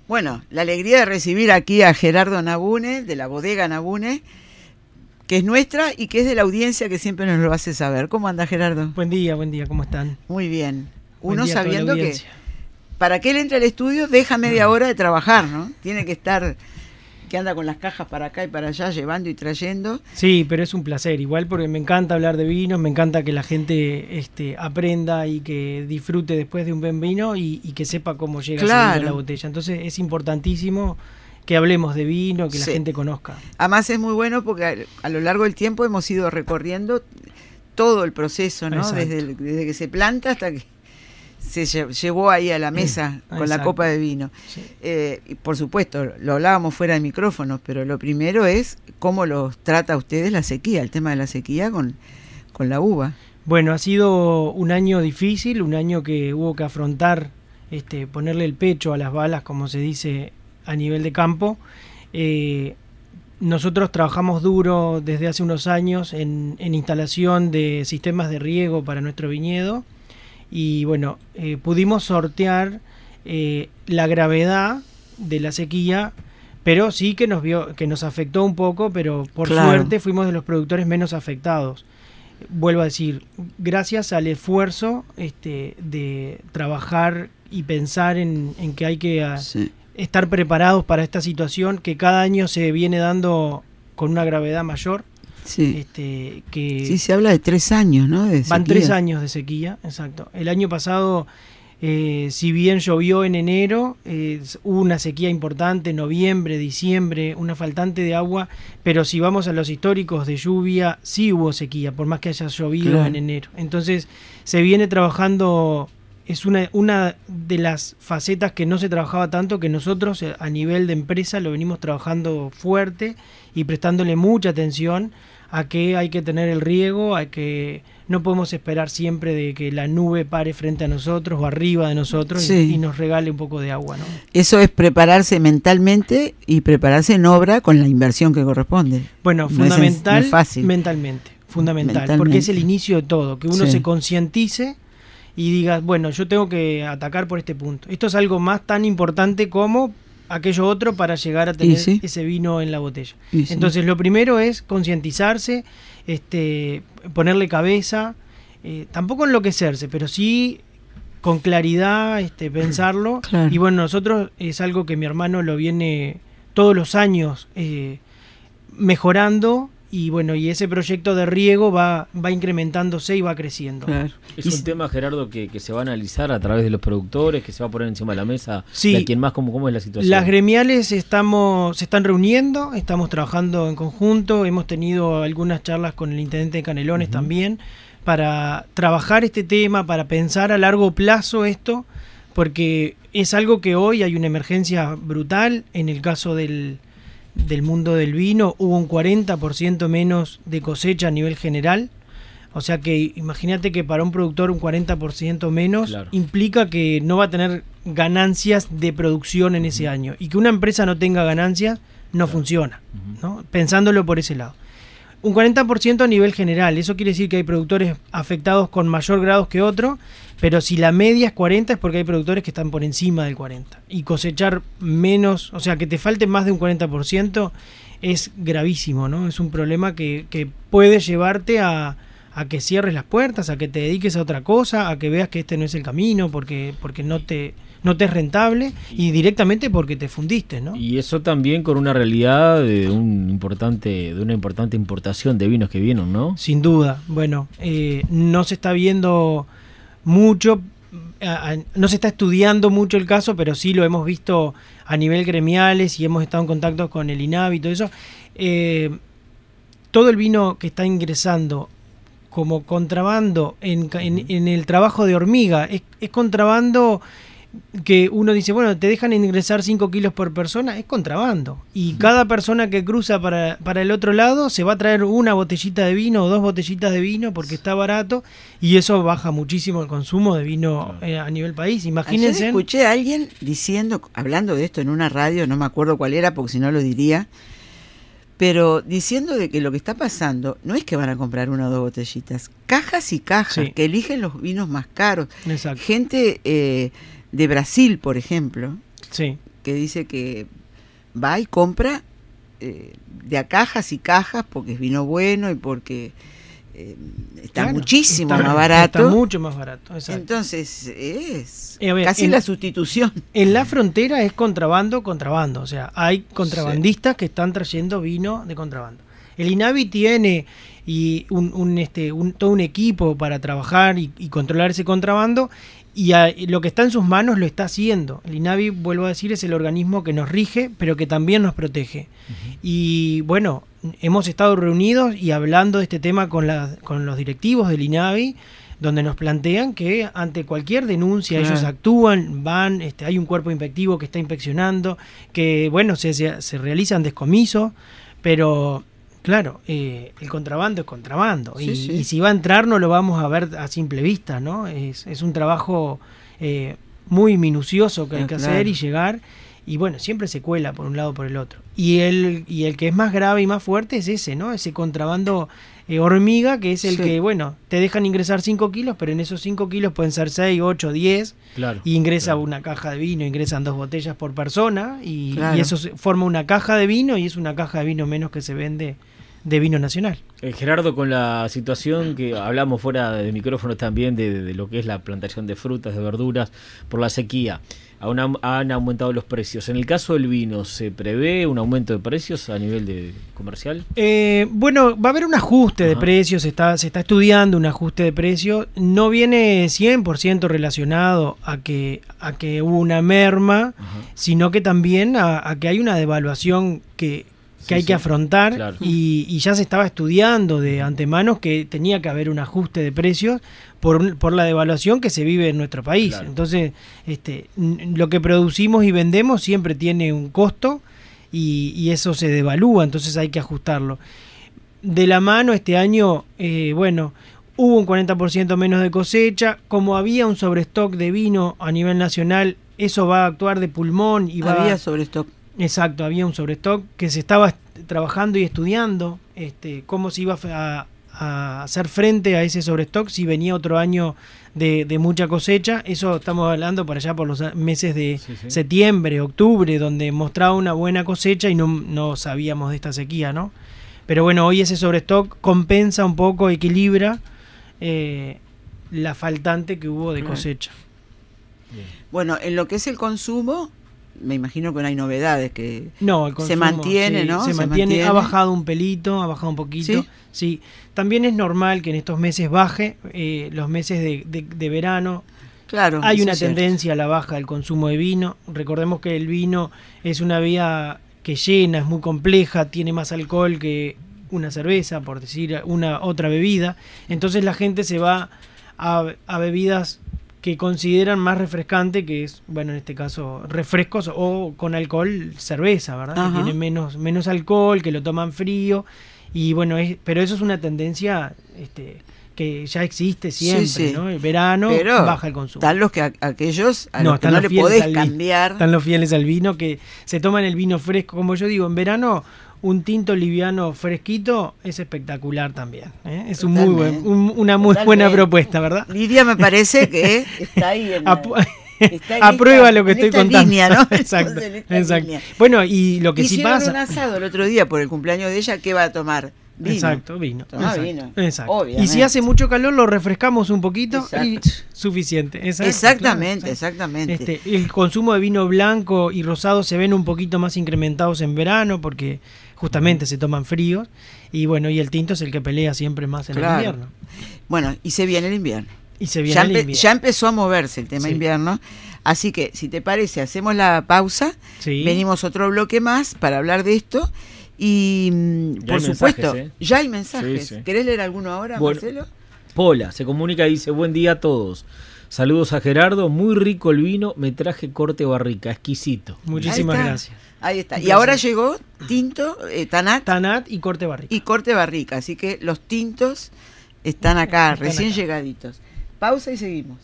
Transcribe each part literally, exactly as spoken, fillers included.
Bueno, la alegría de recibir aquí a Gerardo Nabune, de la bodega Nabune, que es nuestra y que es de la audiencia que siempre nos lo hace saber. ¿Cómo anda, Gerardo? Buen día, buen día, ¿cómo están? Muy bien. Buen Uno día a toda la sabiendo que audiencia. para que él entre al estudio deja media hora de trabajar, ¿no? Tiene que estar, que anda con las cajas para acá y para allá, llevando y trayendo. Sí, pero es un placer, igual porque me encanta hablar de vinos, me encanta que la gente este, aprenda y que disfrute después de un buen vino y, y que sepa cómo llega Claro. ese vino a la botella. Entonces es importantísimo que hablemos de vino, que Sí. la gente conozca. Además es muy bueno porque a, a lo largo del tiempo hemos ido recorriendo todo el proceso, ¿no? Exacto. Desde, el- desde que se planta hasta que se lle- llevó ahí a la mesa con la Exacto. copa de vino. Sí. Eh, y por supuesto, lo hablábamos fuera de micrófonos, pero lo primero es cómo los trata a ustedes la sequía, el tema de la sequía con, con la uva. Bueno, ha sido un año difícil, un año que hubo que afrontar, este, ponerle el pecho a las balas, como se dice a nivel de campo. Eh, nosotros trabajamos duro desde hace unos años en, en instalación de sistemas de riego para nuestro viñedo y bueno, eh, pudimos sortear eh, la gravedad de la sequía, pero sí que nos vio, que nos afectó un poco, pero por Claro. suerte fuimos de los productores menos afectados. Vuelvo a decir, gracias al esfuerzo este, de trabajar y pensar en, en que hay que ah, Sí. estar preparados para esta situación que cada año se viene dando con una gravedad mayor. Sí. Este, que Sí, se habla de tres años, ¿no? De van sequía. tres años de sequía, exacto. El año pasado, eh, si bien llovió en enero, eh, hubo una sequía importante, noviembre, diciembre, una faltante de agua, pero si vamos a los históricos de lluvia, sí hubo sequía, por más que haya llovido Claro. en enero. Entonces, se viene trabajando, es una, una de las facetas que no se trabajaba tanto, que nosotros eh, a nivel de empresa lo venimos trabajando fuerte y prestándole mucha atención a que hay que tener el riego, a que no podemos esperar siempre de que la nube pare frente a nosotros o arriba de nosotros Sí. y, y nos regale un poco de agua, ¿no? Eso es prepararse mentalmente y prepararse en obra con la inversión que corresponde. Bueno, No es fundamental sen- no es fácil. mentalmente, fundamental, Mentalmente. porque es el inicio de todo, que uno Sí. se concientice y diga, bueno, yo tengo que atacar por este punto. Esto es algo más tan importante como aquello otro para llegar a tener sí. ese vino en la botella. Y sí. Entonces, lo primero es concientizarse, este, ponerle cabeza, eh, tampoco enloquecerse, pero sí con claridad este, pensarlo. Claro. Y bueno, nosotros es algo que mi hermano lo viene todos los años eh, mejorando. Y bueno, y ese proyecto de riego va, va incrementándose y va creciendo. Claro. Es Y un s- tema, Gerardo, que, que se va a analizar a través de los productores, que se va a poner encima de la mesa. Sí. ¿De quién más? ¿Cómo, cómo es la situación? Las gremiales estamos, se están reuniendo, estamos trabajando en conjunto, hemos tenido algunas charlas con el intendente de Canelones Ujú. también, para trabajar este tema, para pensar a largo plazo esto, porque es algo que hoy hay una emergencia brutal. En el caso del, del mundo del vino hubo un cuarenta por ciento menos de cosecha a nivel general. O sea que imagínate que para un productor un cuarenta por ciento menos Claro. implica que no va a tener ganancias de producción en ese año. Y que una empresa no tenga ganancias no Claro. funciona, Ujú. ¿no? Pensándolo por ese lado. Un cuarenta por ciento a nivel general, eso quiere decir que hay productores afectados con mayor grado que otros, pero si la media es cuarenta es porque hay productores que están por encima del cuarenta. Y cosechar menos, o sea, que te falte más de un cuarenta por ciento es gravísimo, ¿no? Es un problema que, que puede llevarte a, a que cierres las puertas, a que te dediques a otra cosa, a que veas que este no es el camino porque, porque no te, no te es rentable y directamente porque te fundiste, ¿no? Y eso también con una realidad de un importante, de una importante importación de vinos que vienen, ¿no? Sin duda. Bueno, eh, no se está viendo mucho, a- a- no se está estudiando mucho el caso, pero sí lo hemos visto a nivel gremiales y hemos estado en contacto con el INAVI y todo eso. Eh, todo el vino que está ingresando como contrabando en, ca- en- en el trabajo de hormiga es, es contrabando que uno dice, bueno, te dejan ingresar cinco kilos por persona, es contrabando. Y cada persona que cruza para, para el otro lado se va a traer una botellita de vino o dos botellitas de vino porque está barato y eso baja muchísimo el consumo de vino eh, a nivel país. Ayer Imagínense. escuché a alguien diciendo, hablando de esto en una radio, no me acuerdo cuál era porque si no lo diría, pero diciendo de que lo que está pasando no es que van a comprar una o dos botellitas, cajas y cajas, Sí. que eligen los vinos más caros. Exacto. Gente eh, de Brasil, por ejemplo, Sí. que dice que va y compra eh, de a cajas y cajas porque es vino bueno y porque eh, está Claro, muchísimo está- más barato. Está mucho más barato, exacto. Entonces es Eh, a ver, casi en- la sustitución. En la frontera es contrabando, contrabando. O sea, hay contrabandistas que están trayendo vino de contrabando. El INAVI tiene y un, un, este, un, todo un equipo para trabajar y, y controlar ese contrabando, y, a, y lo que está en sus manos lo está haciendo. El INAVI, vuelvo a decir, es el organismo que nos rige, pero que también nos protege. Uh-huh. Y bueno, hemos estado reunidos y hablando de este tema con, la, con los directivos del INAVI, donde nos plantean que ante cualquier denuncia claro. ellos actúan, van, este, hay un cuerpo inspectivo que está inspeccionando, que bueno, se, se, se realizan descomisos, pero claro, eh, el contrabando es contrabando, sí, y, sí. y si va a entrar no lo vamos a ver a simple vista, ¿no? Es, es un trabajo eh, muy minucioso que hay que claro. hacer y llegar, y bueno, siempre se cuela por un lado o por el otro. Y el, y el que es más grave y más fuerte es ese, ¿no? Ese contrabando Eh, hormiga, que es el sí. que, bueno, te dejan ingresar cinco kilos, pero en esos cinco kilos pueden ser seis, ocho, diez, claro, y ingresa claro. una caja de vino, ingresan dos botellas por persona, y, claro. y eso se, forma una caja de vino, y es una caja de vino menos que se vende de vino nacional. Eh, Gerardo, con la situación que hablamos fuera de micrófonos también de, de, de lo que es la plantación de frutas, de verduras, por la sequía, aún han aumentado los precios. En el caso del vino, ¿se prevé un aumento de precios a nivel de comercial? Eh, bueno, va a haber un ajuste Ajá. de precios, se está, se está estudiando un ajuste de precios. No viene cien por ciento relacionado a que, a que hubo una merma, Ajá. sino que también a, a que hay una devaluación que... que sí, hay sí. que afrontar claro. y, y ya se estaba estudiando de antemano que tenía que haber un ajuste de precios por, por la devaluación que se vive en nuestro país. Claro. Entonces, este, lo que producimos y vendemos siempre tiene un costo y, y eso se devalúa, entonces hay que ajustarlo. De la mano este año, eh, bueno, hubo un cuarenta por ciento menos de cosecha, como había un sobrestock de vino a nivel nacional, eso va a actuar de pulmón y va Había sobrestock. Exacto, había un sobrestock que se estaba trabajando y estudiando este, cómo se iba a, a hacer frente a ese sobrestock si venía otro año de, de mucha cosecha. Eso estamos hablando por allá por los meses de sí, sí. septiembre, octubre, donde mostraba una buena cosecha y no, no sabíamos de esta sequía, ¿no? Pero bueno, hoy ese sobrestock compensa un poco, equilibra eh, la faltante que hubo de cosecha. Bien. Bueno, en lo que es el consumo, me imagino que no hay novedades, que no, el consumo, se mantiene, sí, ¿no? Se, se mantiene, mantiene, ha bajado un pelito, ha bajado un poquito. Sí, sí. También es normal que en estos meses baje, eh, los meses de, de, de verano. Claro. Hay una tendencia a la baja del consumo de vino. Recordemos que el vino es una vía que llena, es muy compleja, tiene más alcohol que una cerveza, por decir una otra bebida. Entonces la gente se va a, a bebidas que consideran más refrescante, que es, bueno, en este caso, refrescos o con alcohol, cerveza, ¿verdad? Ajá. Que tiene menos, menos alcohol, que lo toman frío, y bueno, es, pero eso es una tendencia este, que ya existe siempre, sí, sí. ¿no? El verano pero baja el consumo. Están los que a, aquellos a no, los que no le podés cambiar. Están los fieles al vino, que se toman el vino fresco, como yo digo, en verano un tinto liviano fresquito es espectacular también, ¿eh? Es un muy buen, un, una muy Totalmente. buena propuesta, ¿verdad? Lidia me parece que está ahí en Ap- está en Aprueba esta, lo que estoy contando. Línea, ¿no? Exacto, exacto. Línea. Bueno, y lo que Hicieron sí pasa... un asado el otro día por el cumpleaños de ella, ¿qué va a tomar? Vino. Exacto, vino. Toma exacto, vino. Exacto. Y si hace mucho calor lo refrescamos un poquito exacto. y suficiente. Exacto, exactamente, claro, exactamente. Este, el consumo de vino blanco y rosado se ven un poquito más incrementados en verano porque justamente se toman fríos y bueno, y el tinto es el que pelea siempre más en claro. el invierno. Bueno, y se viene el invierno. Y se viene ya, el empe- invierno. ya empezó a moverse el tema sí. invierno, así que si te parece hacemos la pausa, sí. venimos otro bloque más para hablar de esto. Y ya por supuesto, mensajes, ¿eh? ya hay mensajes. Sí, sí. ¿Querés leer alguno ahora, bueno, Marcelo? Pola se comunica y dice: buen día a todos. Saludos a Gerardo, muy rico el vino, me traje corte barrica, exquisito. Muchísimas Ahí gracias. Ahí está. Y ahora llegó tinto, eh, Tanat. Tanat y corte barrica. Y corte barrica, así que los tintos están acá, están recién acá. llegaditos. Pausa y seguimos.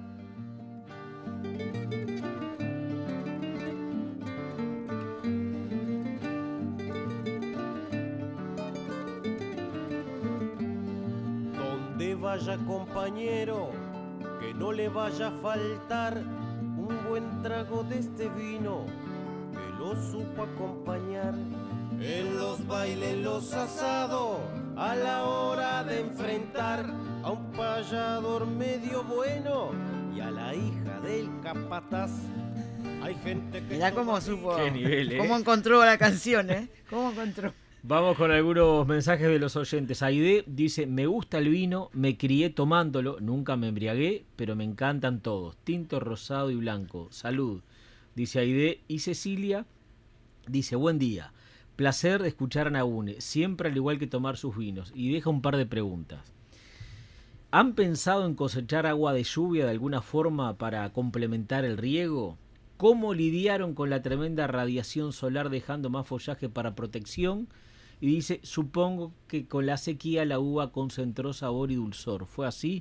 Vaya compañero, que no le vaya a faltar un buen trago de este vino lo supo acompañar. En los bailes, los asados, a la hora de enfrentar a un payador medio bueno y a la hija del capataz. Hay gente que... Mirá cómo supo, Qué nivel, ¿eh? cómo encontró la canción, ¿eh? ¿Cómo encontró? Vamos con algunos mensajes de los oyentes. Aide dice, me gusta el vino, me crié tomándolo, nunca me embriagué, pero me encantan todos, tinto, rosado y blanco. Salud, dice Aide. Y Cecilia dice, buen día, placer de escuchar a Nahune, siempre al igual que tomar sus vinos. Y deja un par de preguntas. ¿Han pensado en cosechar agua de lluvia de alguna forma para complementar el riego? ¿Cómo lidiaron con la tremenda radiación solar dejando más follaje para protección? Y dice, supongo que con la sequía la uva concentró sabor y dulzor. ¿Fue así?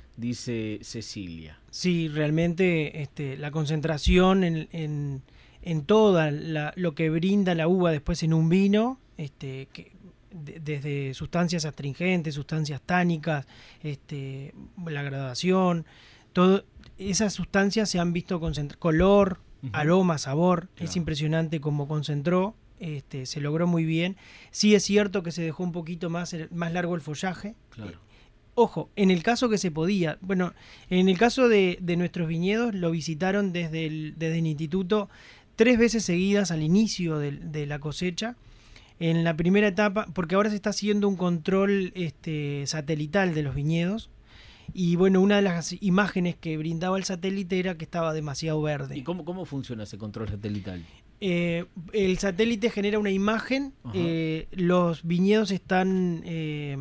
Dice Cecilia. Sí, realmente este, la concentración en, en, en toda la, lo que brinda la uva después en un vino, este, que, de, desde sustancias astringentes, sustancias tánicas, este, la graduación, todo, esas sustancias se han visto concentrar, color, uh-huh. aroma, sabor, claro. Es impresionante cómo concentró. Este, se logró muy bien. Sí es cierto que se dejó un poquito más, más largo el follaje. Claro. Eh, ojo, en el caso que se podía, bueno, en el caso de, de nuestros viñedos lo visitaron desde el, desde el instituto tres veces seguidas al inicio de, de la cosecha. En la primera etapa, porque ahora se está haciendo un control este, satelital de los viñedos. Y bueno, una de las imágenes que brindaba el satélite era que estaba demasiado verde. ¿Y cómo, cómo funciona ese control satelital? Eh, el satélite genera una imagen, eh, los viñedos están eh,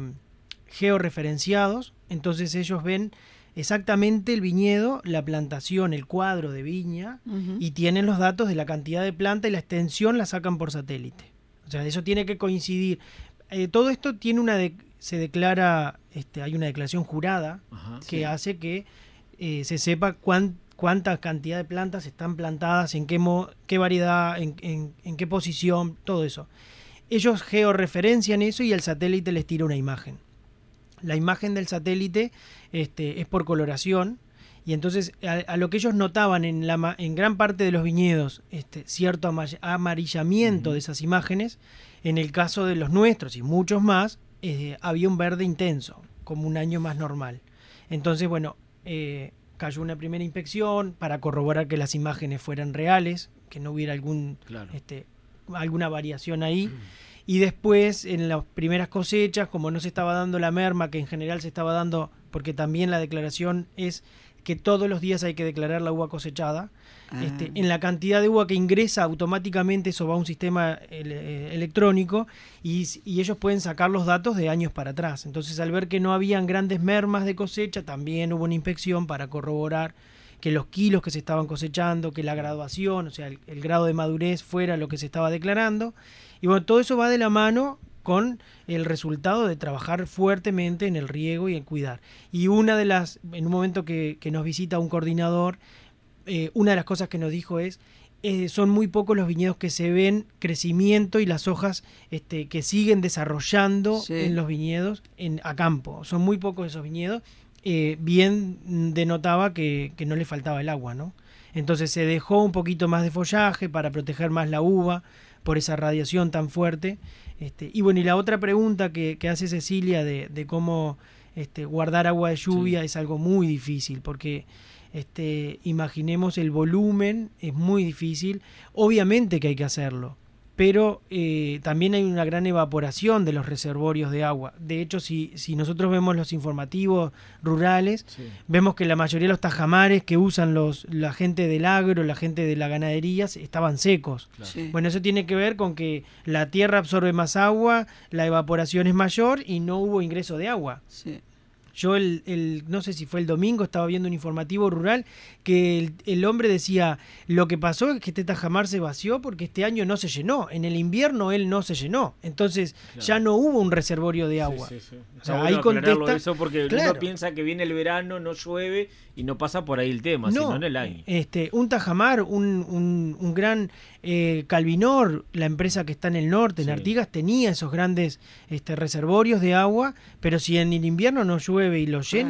georreferenciados, entonces ellos ven exactamente el viñedo, la plantación, el cuadro de viña, uh-huh. y tienen los datos de la cantidad de planta y la extensión la sacan por satélite. O sea, eso tiene que coincidir. Eh, todo esto tiene una de, se declara, este, hay una declaración jurada Ajá, que sí. hace que eh, se sepa cuánto cuánta cantidad de plantas están plantadas, en qué, mo, qué variedad, en, en, en qué posición, todo eso. Ellos georreferencian eso y el satélite les tira una imagen. La imagen del satélite este, es por coloración y entonces a, a lo que ellos notaban en, la, en gran parte de los viñedos este, cierto amarillamiento uh-huh. de esas imágenes, en el caso de los nuestros y muchos más, eh, había un verde intenso, como un año más normal. Entonces, bueno... Eh, cayó una primera inspección para corroborar que las imágenes fueran reales, que no hubiera algún claro. este, alguna variación ahí. Mm. Y después, en las primeras cosechas, como no se estaba dando la merma, que en general se estaba dando, porque también la declaración es que todos los días hay que declarar la uva cosechada, ah. este, en la cantidad de uva que ingresa automáticamente, eso va a un sistema ele- electrónico y, y ellos pueden sacar los datos de años para atrás. Entonces, al ver que no habían grandes mermas de cosecha, también hubo una inspección para corroborar que los kilos que se estaban cosechando, que la graduación, o sea, el, el grado de madurez fuera lo que se estaba declarando. Y bueno, todo eso va de la mano con el resultado de trabajar fuertemente en el riego y en cuidar. Y una de las, en un momento que, que nos visita un coordinador, eh, una de las cosas que nos dijo es, eh, son muy pocos los viñedos que se ven crecimiento y las hojas este, que siguen desarrollando sí. en los viñedos en, a campo. Son muy pocos esos viñedos. Eh, bien denotaba que, que no le faltaba el agua, ¿no? Entonces se dejó un poquito más de follaje para proteger más la uva por esa radiación tan fuerte. Este, y bueno, y la otra pregunta que, que hace Cecilia de, de cómo este, guardar agua de lluvia sí. es algo muy difícil, porque este, imaginemos el volumen, es muy difícil. Obviamente que hay que hacerlo, pero eh, también hay una gran evaporación de los reservorios de agua. De hecho, si, si nosotros vemos los informativos rurales, sí. vemos que la mayoría de los tajamares que usan los, la gente del agro, la gente de la ganadería, estaban secos. Claro. Sí. Bueno, eso tiene que ver con que la tierra absorbe más agua, la evaporación es mayor y no hubo ingreso de agua. Sí. Yo, el, el no sé si fue el domingo, estaba viendo un informativo rural que el, el hombre decía, lo que pasó es que este tajamar se vació porque este año no se llenó. En el invierno él no se llenó. Entonces claro. ya no hubo un reservorio de agua. Sí, sí, sí. O sea, bueno ahí contesta, eso porque claro. uno piensa que viene el verano, no llueve y no pasa por ahí el tema, no, sino en el año. Este, un tajamar, un, un, un gran eh, Calvinor, la empresa que está en el norte, en sí. Artigas, tenía esos grandes este, reservorios de agua, pero si en el invierno no llueve y lo llena,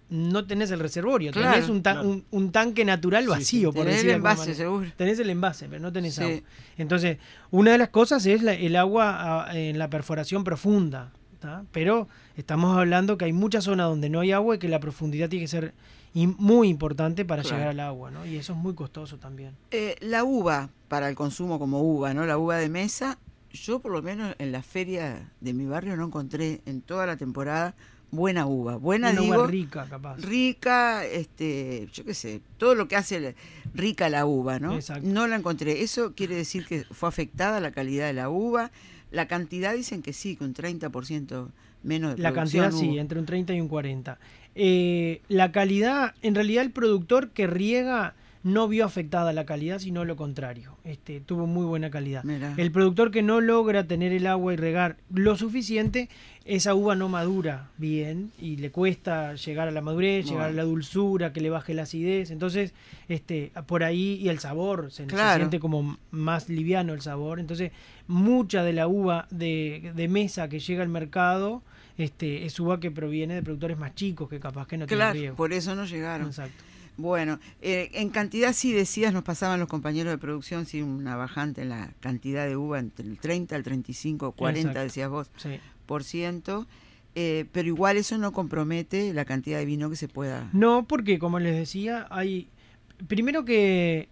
no tenés el reservorio, Claro, tenés un, ta- claro. un, un tanque natural Sí, vacío, sí. por Tenés decirlo el de alguna envase, manera. seguro. Tenés el envase, pero no tenés Sí. agua. Entonces, una de las cosas es la- el agua a- en la perforación profunda, ¿tá? Pero estamos hablando que hay muchas zonas donde no hay agua y que la profundidad tiene que ser im- muy importante para Claro. llegar al agua, ¿no? Y eso es muy costoso también. Eh, la uva, para el consumo como uva, ¿no? La uva de mesa, yo por lo menos en la feria de mi barrio no encontré en toda la temporada buena uva. Buena, Una digo, uva rica, capaz. rica, este, yo qué sé, todo lo que hace la- rica la uva, ¿no? Exacto. No la encontré. Eso quiere decir que fue afectada la calidad de la uva. La cantidad dicen que sí, que un treinta por ciento menos de La producción cantidad sí, hubo. entre un treinta y un cuarenta. Eh, la calidad, en realidad el productor que riega no vio afectada la calidad, sino lo contrario. Este, tuvo muy buena calidad. Mirá. El productor que no logra tener el agua y regar lo suficiente, esa uva no madura bien y le cuesta llegar a la madurez, Bueno. llegar a la dulzura, que le baje la acidez. Entonces, este, por ahí, y el sabor, se, se Claro. siente como más liviano el sabor. Entonces, mucha de la uva de, de mesa que llega al mercado este, es uva que proviene de productores más chicos que capaz que no Claro, tienen riego. por eso no llegaron. Exacto. Bueno, eh, en cantidad sí decías, nos pasaban los compañeros de producción, sí, una bajante en la cantidad de uva entre el treinta, el treinta y cinco, cuarenta, Exacto. decías vos, Sí. por ciento, eh, pero igual eso no compromete la cantidad de vino que se pueda... No, porque como les decía, hay primero que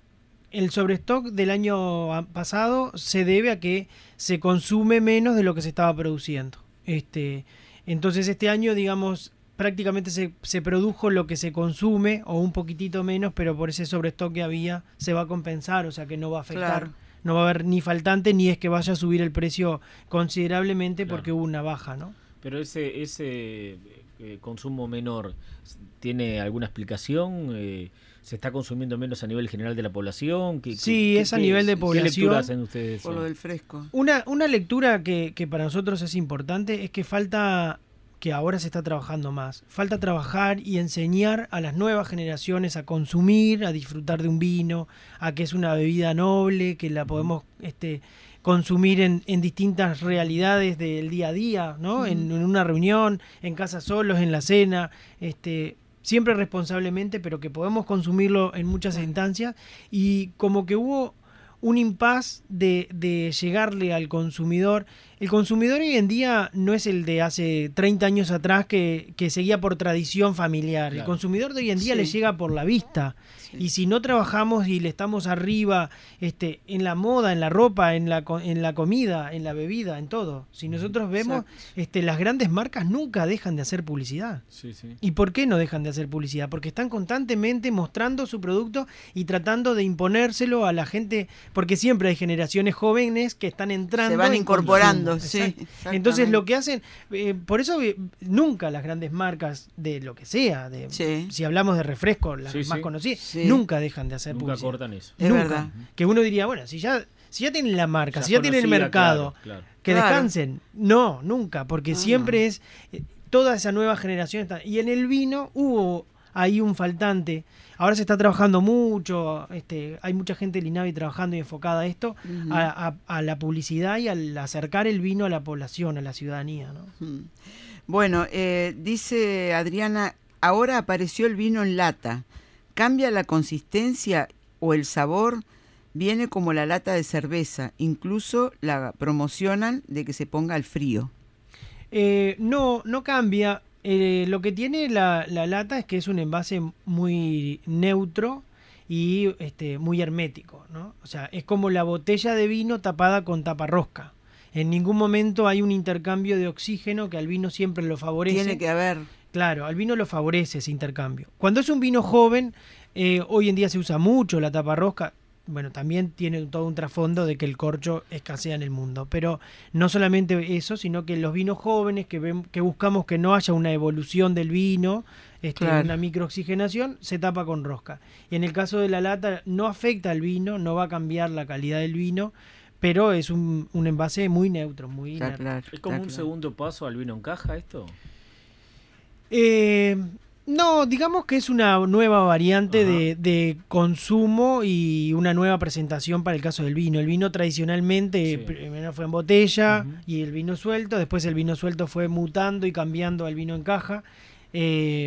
el sobrestock del año a- pasado se debe a que se consume menos de lo que se estaba produciendo. Este, entonces este año, digamos, prácticamente se, se produjo lo que se consume o un poquitito menos, pero por ese sobrestock que había se va a compensar, o sea que no va a afectar. Claro. No va a haber ni faltante ni es que vaya a subir el precio considerablemente Claro. porque hubo una baja, ¿no? Pero ese ese eh, consumo menor, ¿tiene alguna explicación? Eh, ¿Se está consumiendo menos a nivel general de la población? ¿Qué, Sí, qué- es a qué- nivel de ¿Qué población. lectura hacen ustedes? Por lo del fresco. Una, una lectura que, que para nosotros es importante es que falta, que ahora se está trabajando más, falta trabajar y enseñar a las nuevas generaciones a consumir, a disfrutar de un vino, a que es una bebida noble, que la podemos este, consumir en, en distintas realidades del día a día, ¿no? En, en una reunión, en casa solos, en la cena, este, siempre responsablemente, pero que podemos consumirlo en muchas instancias y como que hubo un impas de, de llegarle al consumidor. El consumidor hoy en día no es el de hace treinta años atrás que, que seguía por tradición familiar. El Claro. consumidor de hoy en día Sí. le llega por la vista. Sí. Y si no trabajamos y le estamos arriba este, en la moda, en la ropa, en la, co- en la comida, en la bebida, en todo. Si nosotros vemos, Exacto. este, las grandes marcas nunca dejan de hacer publicidad. Sí, sí. ¿Y por qué no dejan de hacer publicidad? Porque están constantemente mostrando su producto y tratando de imponérselo a la gente, porque siempre hay generaciones jóvenes que están entrando. Se van en incorporando, consumo. sí, Exacto. exactamente. Entonces lo que hacen, eh, por eso eh, nunca las grandes marcas de lo que sea, de, Sí. si hablamos de refresco, las Sí, más sí. conocidas, Sí. nunca dejan de hacer Nunca publicidad. cortan eso. Es Nunca. verdad. Que uno diría, bueno, si ya, si ya tienen la marca, Ya si ya tienen el conocida, mercado, claro, claro. que Claro. descansen. No, nunca, porque No, siempre no. es eh, toda esa nueva generación. Está, y en el vino hubo ahí un faltante. Ahora se está trabajando mucho, este, hay mucha gente del INAVI trabajando y enfocada a esto, Ujú. a, a- a la publicidad y al acercar el vino a la población, a la ciudadanía, ¿no? Mm. Bueno, eh, dice Adriana, ahora apareció el vino en lata. ¿Cambia la consistencia o el sabor? Viene como la lata de cerveza. Incluso la promocionan de que se ponga al frío. Eh, no, no cambia. Eh, lo que tiene la, la lata es que es un envase muy neutro y este, muy hermético, ¿no? O sea, es como la botella de vino tapada con taparrosca. En ningún momento hay un intercambio de oxígeno que al vino siempre lo favorece. Tiene que haber. Claro, al vino lo favorece ese intercambio. Cuando es un vino joven, eh, hoy en día se usa mucho la taparrosca. Bueno, también tiene todo un trasfondo de que el corcho escasea en el mundo. Pero no solamente eso, sino que los vinos jóvenes que, ven, que buscamos que no haya una evolución del vino, este, Claro. una microoxigenación, se tapa con rosca. Y en el caso de la lata no afecta al vino, no va a cambiar la calidad del vino, pero es un, un envase muy neutro, muy Está inerte. claro, ¿Es como está un claro. segundo paso al vino en caja esto? Eh, no, digamos que es una nueva variante Ajá. de, de consumo y una nueva presentación para el caso del vino. El vino tradicionalmente Sí. primero fue en botella Ujú. y el vino suelto, después el vino suelto fue mutando y cambiando al vino en caja. Eh,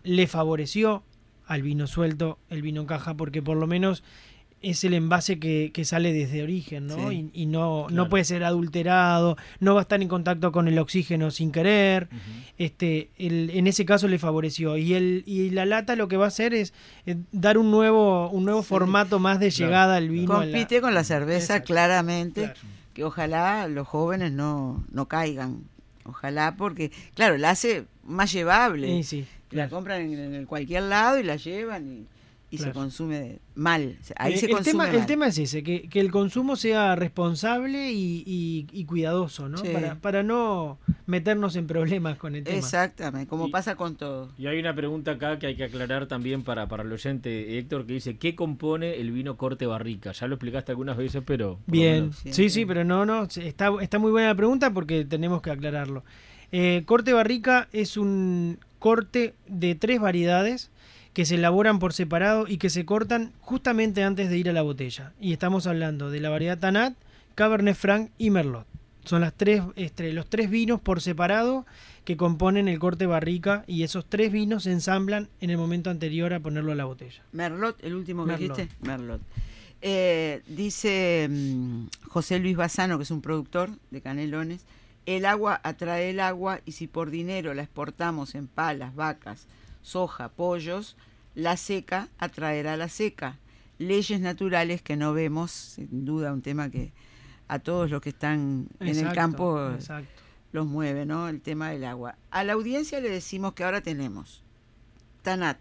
le favoreció al vino suelto el vino en caja, porque por lo menos es el envase que, que sale desde origen, ¿no? Sí. Y, y no, Claro. no puede ser adulterado, no va a estar en contacto con el oxígeno sin querer. Ujú. Este, el, en ese caso le favoreció. Y el y la lata lo que va a hacer es eh, dar un nuevo un nuevo Sí. formato más de Claro. llegada al vino. a la- Compite con la cerveza Exacto. claramente, Claro. que ojalá los jóvenes no, no caigan. Ojalá, porque, claro, la hace más llevable. Sí, sí, La claro. compran en, en cualquier lado y la llevan y, y Claro. se consume mal. Ahí Eh, se el, consume tema, mal. el tema es ese, que, que el consumo sea responsable y, y- y cuidadoso, ¿no? Sí. Para, para no meternos en problemas con el tema. Exactamente, como Y- pasa con todo. Y hay una pregunta acá que hay que aclarar también para, para el oyente, Héctor, que dice, ¿qué compone el vino corte barrica? Ya lo explicaste algunas veces, pero... por lo Bien, menos- siempre. sí, sí, pero no, no, está, está muy buena la pregunta porque tenemos que aclararlo. Eh, corte barrica es un corte de tres variedades que se elaboran por separado y que se cortan justamente antes de ir a la botella. Y estamos hablando de la variedad Tanat, Cabernet Franc y Merlot. Son las tres, este, los tres vinos por separado que componen el corte barrica, y esos tres vinos se ensamblan en el momento anterior a ponerlo a la botella. Merlot, el último que Merlot. dijiste, Merlot. Eh, dice mm, José Luis Bassano, que es un productor de Canelones, el agua atrae el agua y si por dinero la exportamos en palas, vacas, soja, pollos, la seca atraerá la seca. Leyes naturales que no vemos, sin duda un tema que a todos los que están en el Exacto, campo exacto. los mueve, ¿no? El tema del agua. A la audiencia le decimos que ahora tenemos Tanat,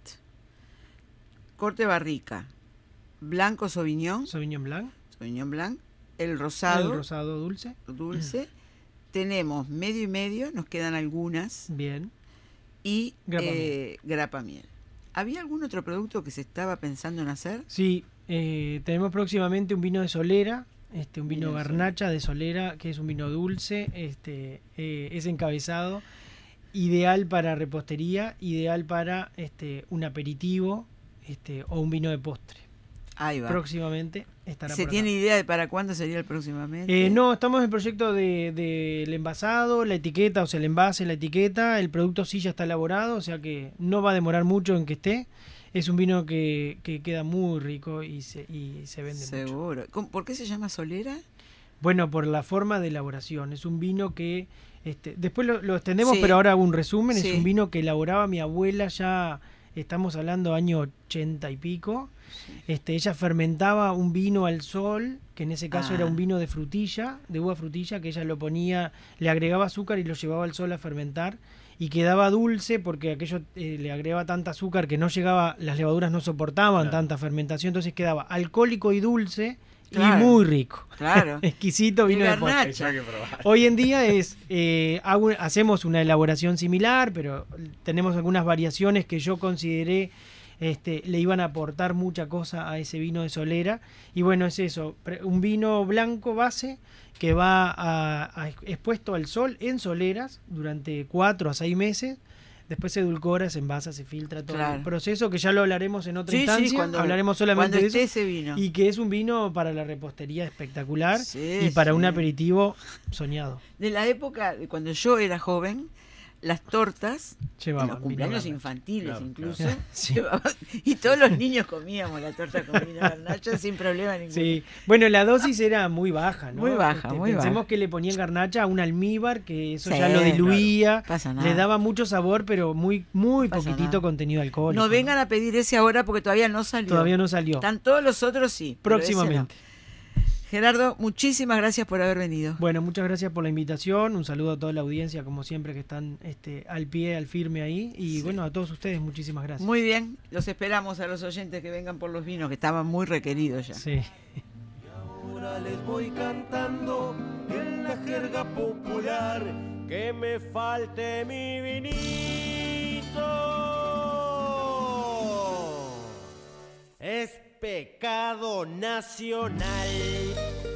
corte barrica, blanco Sauvignon, Sauvignon Blanc, Sauvignon Blanc, el rosado, el rosado dulce. dulce. Tenemos medio y medio, nos quedan algunas, Bien. y Grapa eh, grapa miel. ¿Había algún otro producto que se estaba pensando en hacer? Sí, eh, tenemos próximamente un vino de solera, este, un vino Vino de garnacha de solera, que es un vino dulce, este, eh, es encabezado, ideal para repostería, ideal para este, un aperitivo, este, o un vino de postre. Ahí va. Próximamente estará ¿Se por tiene acá. idea de para cuándo sería el próximamente? Eh, no, estamos en el proyecto del de, del envasado, la etiqueta, o sea, el envase, la etiqueta, el producto sí ya está elaborado, o sea que no va a demorar mucho en que esté. Es un vino que, que queda muy rico y se, y se vende mucho. Seguro. ¿Cómo- ¿Por qué se llama solera? Bueno, por la forma de elaboración. Es un vino que, este, después lo, lo extendemos, Sí. pero ahora hago un resumen. Sí. Es un vino que elaboraba mi abuela ya, estamos hablando año ochenta y pico. Este, ella fermentaba un vino al sol, que en ese caso Ah. era un vino de frutilla, de uva frutilla, que ella lo ponía, le agregaba azúcar y lo llevaba al sol a fermentar. Y quedaba dulce porque aquello eh, le agregaba tanta azúcar que no llegaba, las levaduras no soportaban Claro. tanta fermentación, entonces quedaba alcohólico y dulce Claro. y muy rico. Claro. Exquisito vino Y de postre. garnacha. Eso hay que probar. Hoy en día es eh, hago- hacemos una elaboración similar, pero tenemos algunas variaciones que yo consideré este, le iban a aportar mucha cosa a ese vino de solera. Y bueno, es eso, pre- un vino blanco base que va a, a expuesto al sol en soleras durante cuatro a seis meses. Después se edulcora, se envasa, se filtra todo Claro. el proceso, que ya lo hablaremos en otra Sí, sí, instancia. cuando- hablaremos solamente Cuando de esté eso. ese vino. Y que es un vino para la repostería espectacular Sí, y para sí. un aperitivo soñado. De la época de cuando yo era joven, las tortas, Llevaban en los vino cumpleaños garnacha. infantiles Claro, incluso, claro. Sí. llevaban- y todos los niños comíamos la torta con vino garnacha sin problema ninguno. Sí, bueno, la dosis era muy baja, ¿no? Muy baja, muy Pensemos baja. que le ponían garnacha a un almíbar, que eso Sí, ya lo diluía, Pasa nada. le daba mucho sabor, pero muy muy Pasa poquitito nada. contenido alcohólico. No vengan a pedir ese ahora porque todavía no salió. Todavía no salió. Están todos los otros sí. pero ese no. Próximamente. Gerardo, muchísimas gracias por haber venido. Bueno, muchas gracias por la invitación, un saludo a toda la audiencia, como siempre, que están este, al pie, al firme ahí, y Sí. bueno, a todos ustedes, muchísimas gracias. Muy bien, los esperamos a los oyentes que vengan por los vinos, que estaban muy requeridos ya. Sí. Ahora les voy cantando en la jerga popular que me falte mi vinito. Es pecado nacional.